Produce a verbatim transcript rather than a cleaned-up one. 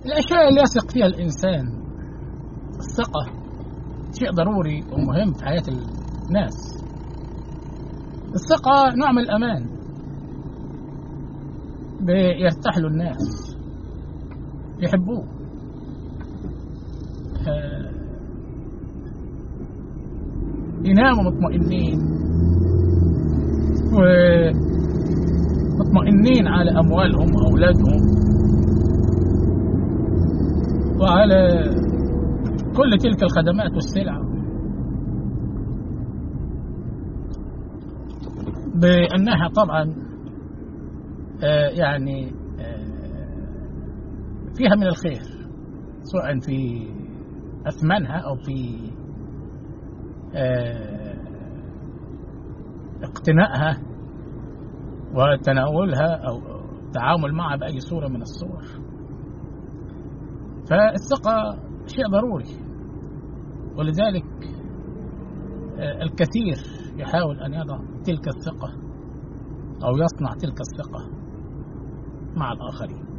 الأشياء اللي يثق فيها الإنسان، الثقة شيء ضروري ومهم في حياة الناس. الثقة نوع من الأمان، بيرتاح له الناس، يحبوه، يناموا مطمئنين ومطمئنين على أموالهم وأولادهم وعلى كل تلك الخدمات والسلع، بأنها طبعا يعني فيها من الخير، سواء في أثمانها أو في اقتنائها وتناولها أو التعامل معها بأي صورة من الصور. فالثقة شيء ضروري، ولذلك الكثير يحاول أن يضع تلك الثقة أو يصنع تلك الثقة مع الآخرين.